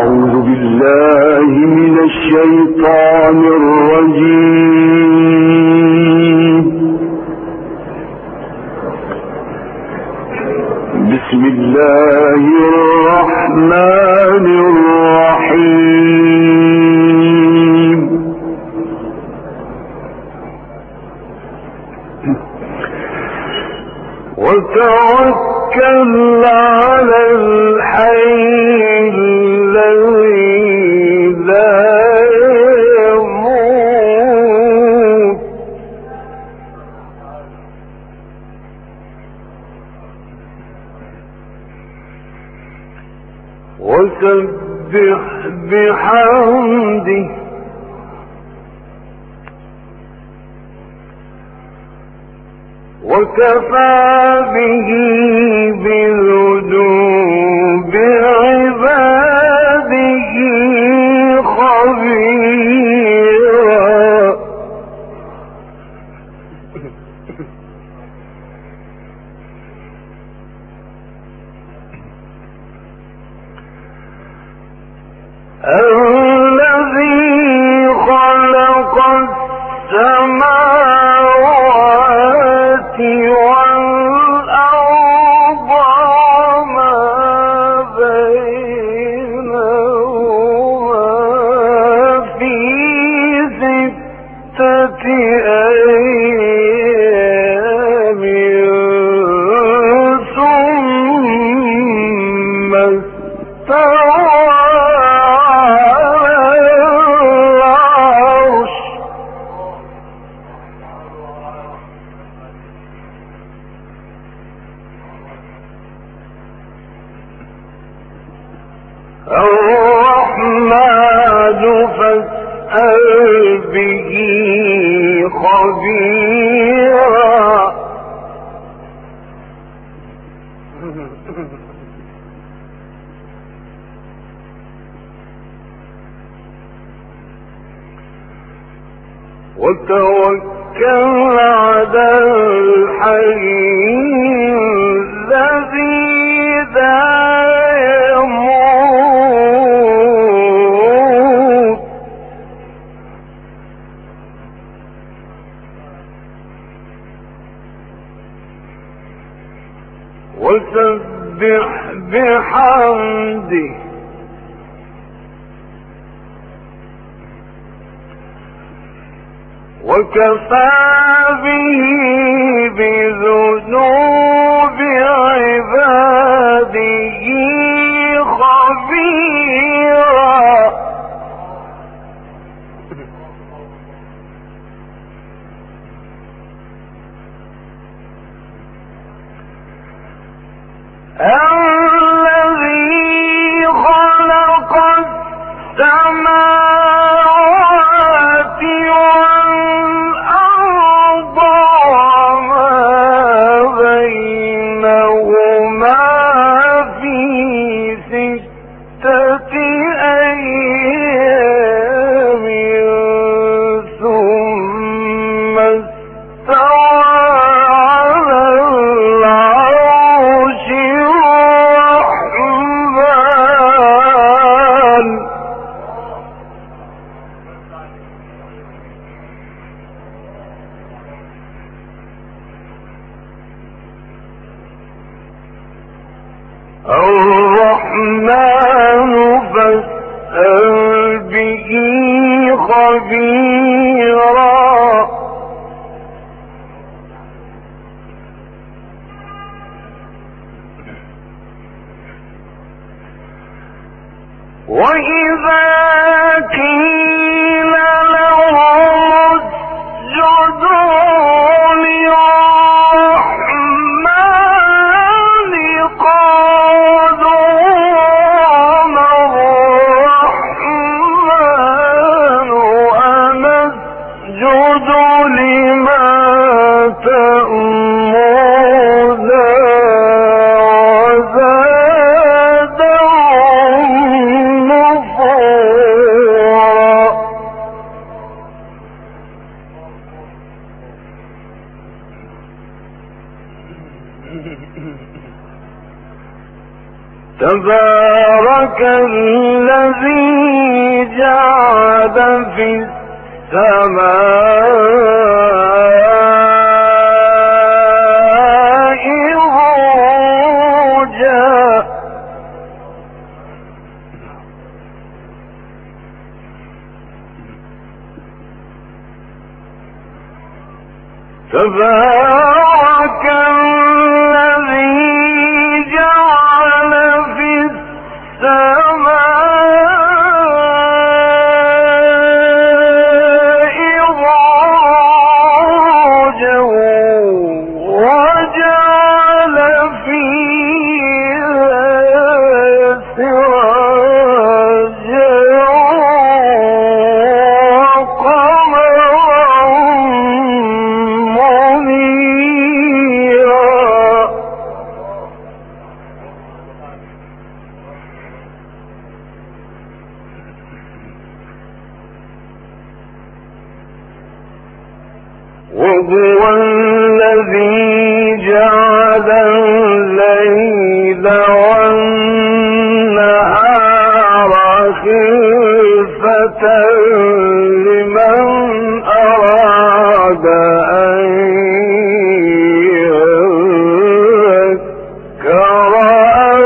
أعوذ بالله من الشيطان الرجيم. بسم الله الرحمن الرحيم. وتوكل على الحي الذي لا يموت وسبح بحمده وكفى به بذنوب عباده خبيرا. الذي خلق السماوات والأرض وما بينهما في 6 أيام ثم استوى الرحمن فاسأل به خبيرا. وتوكل على الحي الذي لا يموت وسبح بحمده وكفى به بذنوب عباده خبيرا. الذي خلق السماوات والأرض وما بينهما في 6 أيام ثم استوى على العرش الرحمن. الرحمن فاسأل به خبيرا. وإذا قيل لهم اسجدوا للرحمن قالوا وما الرحمن أنسجد لما تأمرنا وزادهم نفورا. تبارك الذي جعل في السماء بروجا تبارك الذي جعل في السماء بروجا وجعل فيها سراجا وقمرا منيرا وهو الذي جعل الليل والنهار خلفة لمن أراد أن يذكر أو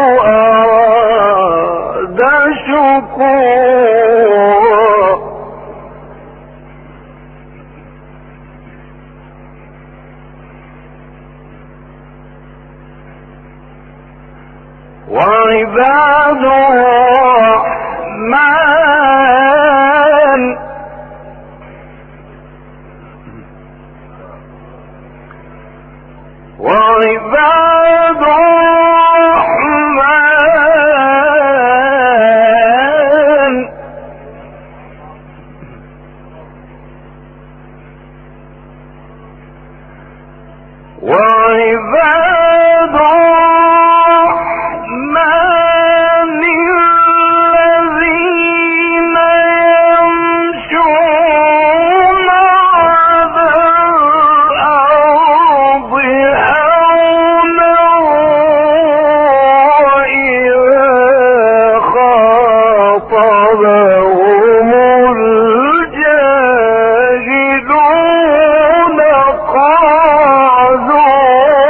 أراد شكورا وعباد الرحمن وعباد الرحمن وعباد الرحمن الذين يمشون على الأرض هونا وإذا خاطبهم الجاهلون قالوا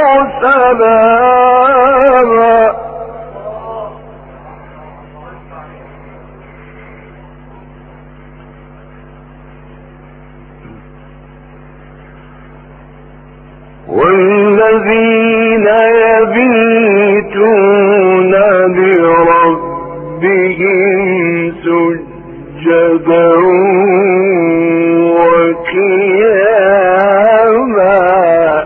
سلاما والذين يبيتون لربهم سجدا وقياما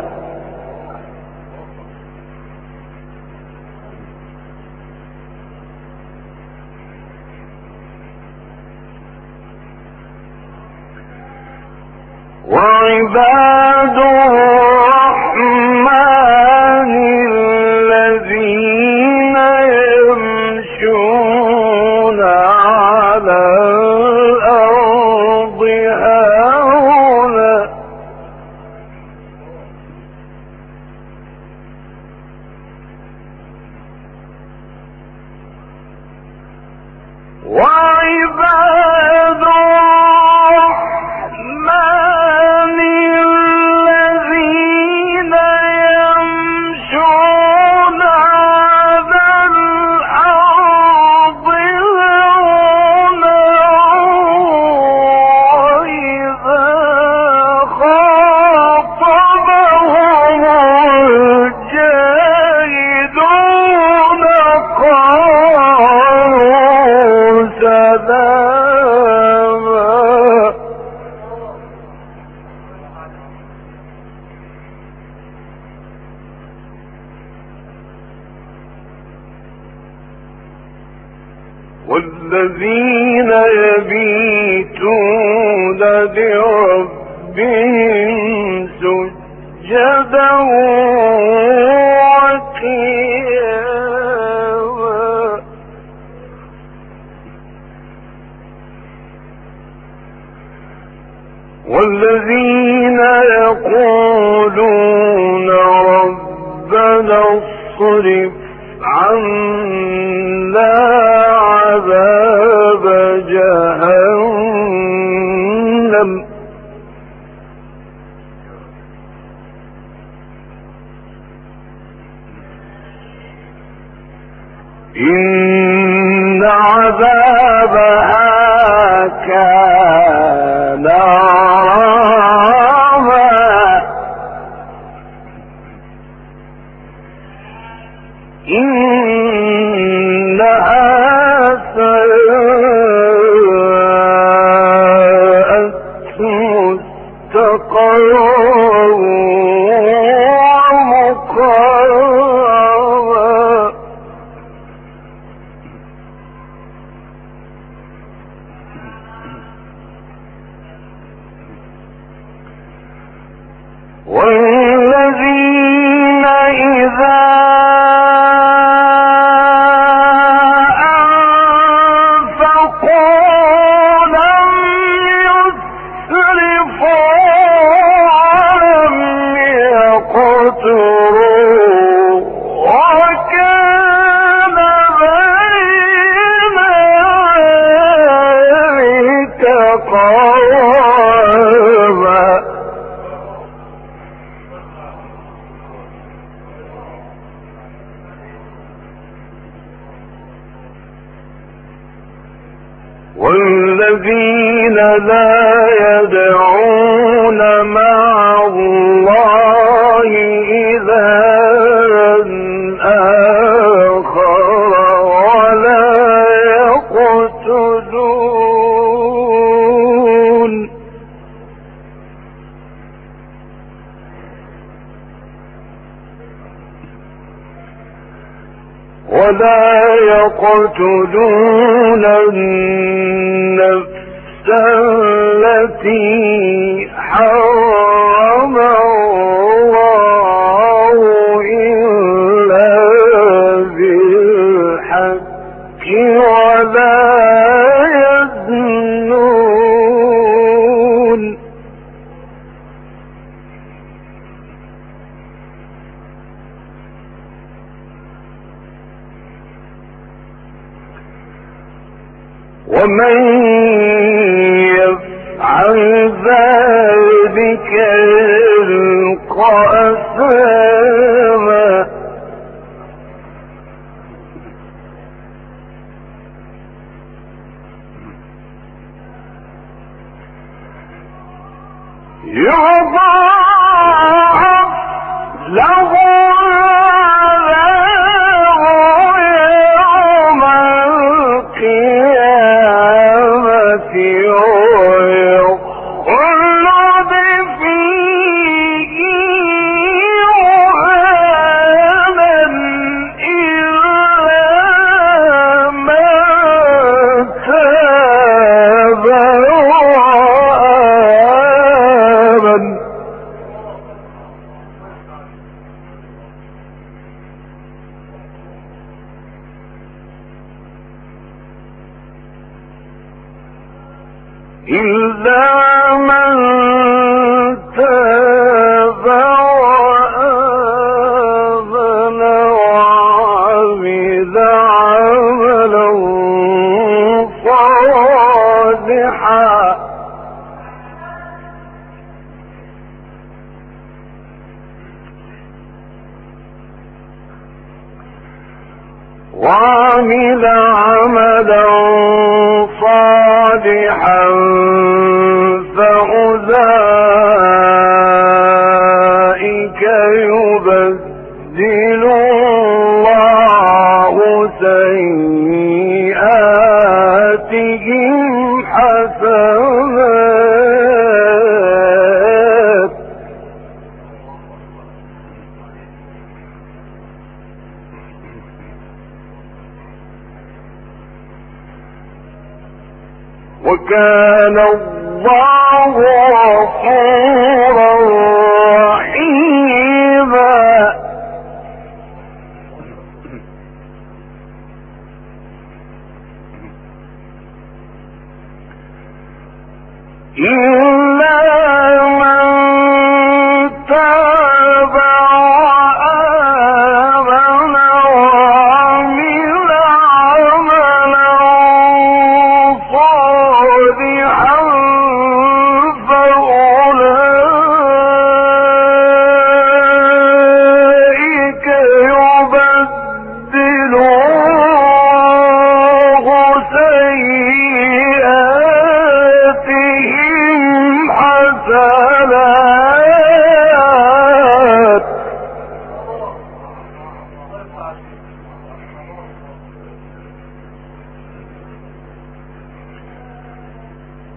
وعباد الرحمن الذين يمشون على الأرض هونا وعباد الرحمن الذين يمشون على الأرض هونا وإذا خاطبهم الجاهلون قالوا سلاما والذين يبيتون لربهم سجدا وقياما والذين يقولون ربنا اصرف عنا إن عذابها كان غراما إنها ساءت مستقرا ومقاما والذين إذا والذين لا يدعون مع الله إلها آخر ولا يقتلون النفس التي حرم الله إلا بالحق ولا يزنون ومن يفعل ذلك يلقى أثاما يضاعف له إلا من تاب وآمن وعمل عملا صالحا صالحا فأولئك يبدل الله سيئاتهم حسنات وكان الله غفورا رحيما إلا من تاب وآمن وعمل عملا صالحا فأولئك يبدل الله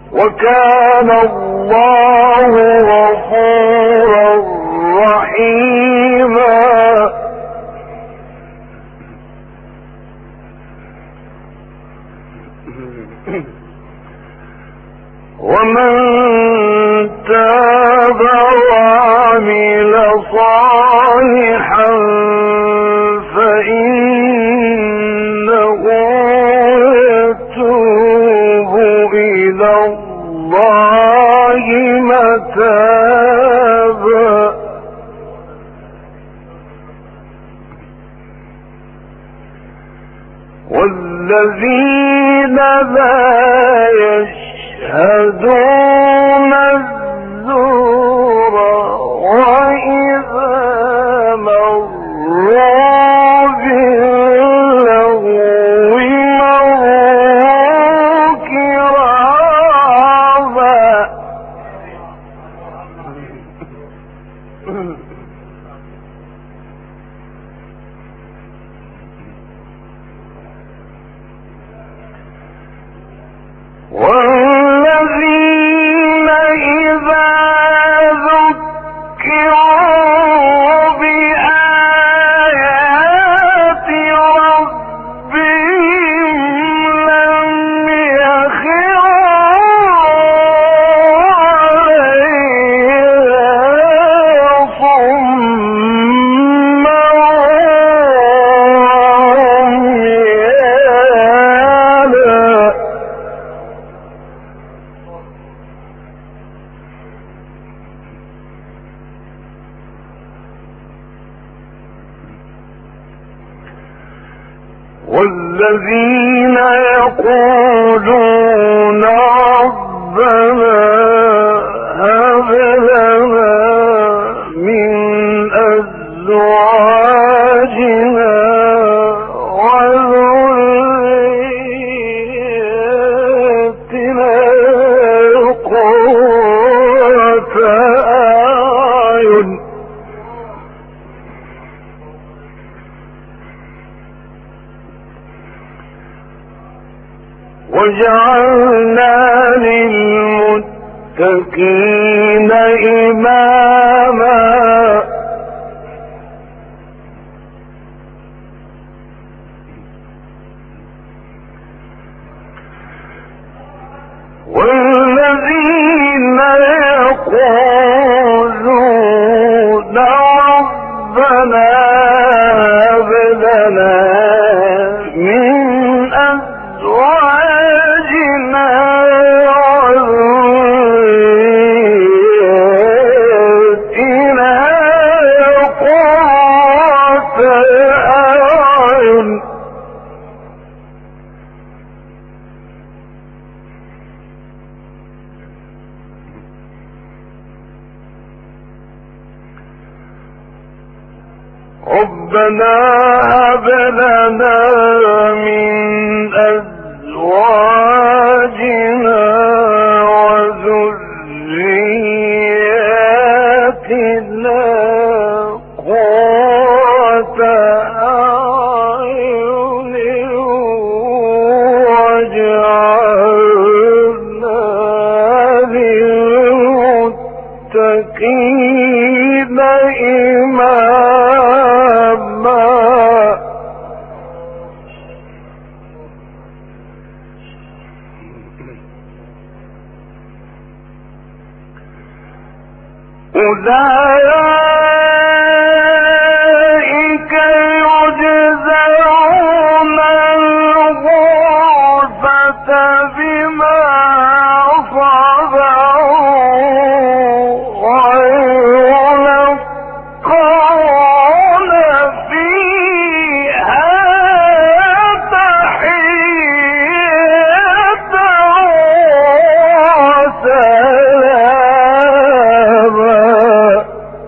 وكان الله غفورا رحيما. ومن تاب وعمل صالحا فإنه يتوب إلى الله متابا. والذين لا يشهدون الزور وإذا مروا باللغو مروا كراما. والذين إذا ذكروا بآيات ربهم لم يخروا عليها صما وعميانا. والذين يقولون ربنا هب لنا من أزواجنا وذرياتنا قرة أعين وجعلنا للمتقين إماما. والذين يقولون ربنا هب لنا من أزواجنا وذرياتنا قرة أعين ربنا هب لنا من أزواجنا وذرياتنا قرة أعين واجعلنا للمتقين إماما. أولئك يجزون الغرفة بما صبروا ويلقون فيها تحية وسلاما.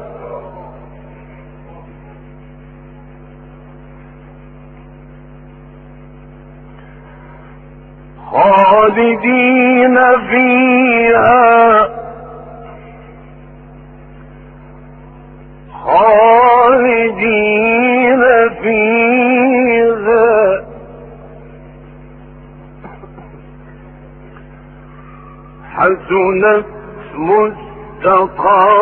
خالدين فيها خالدين فيها حسنت مستقرا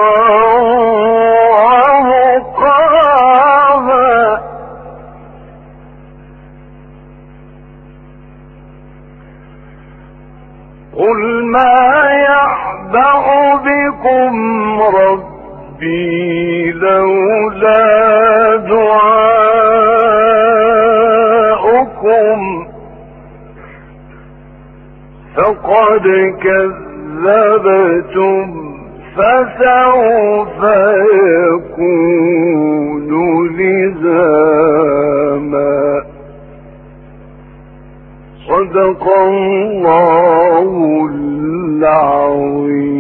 ومقاما قل ما يعبأ بكم ربي لولا دعاؤكم فقد كذبتم فسوف يكون لزاما صدق الله العظيم.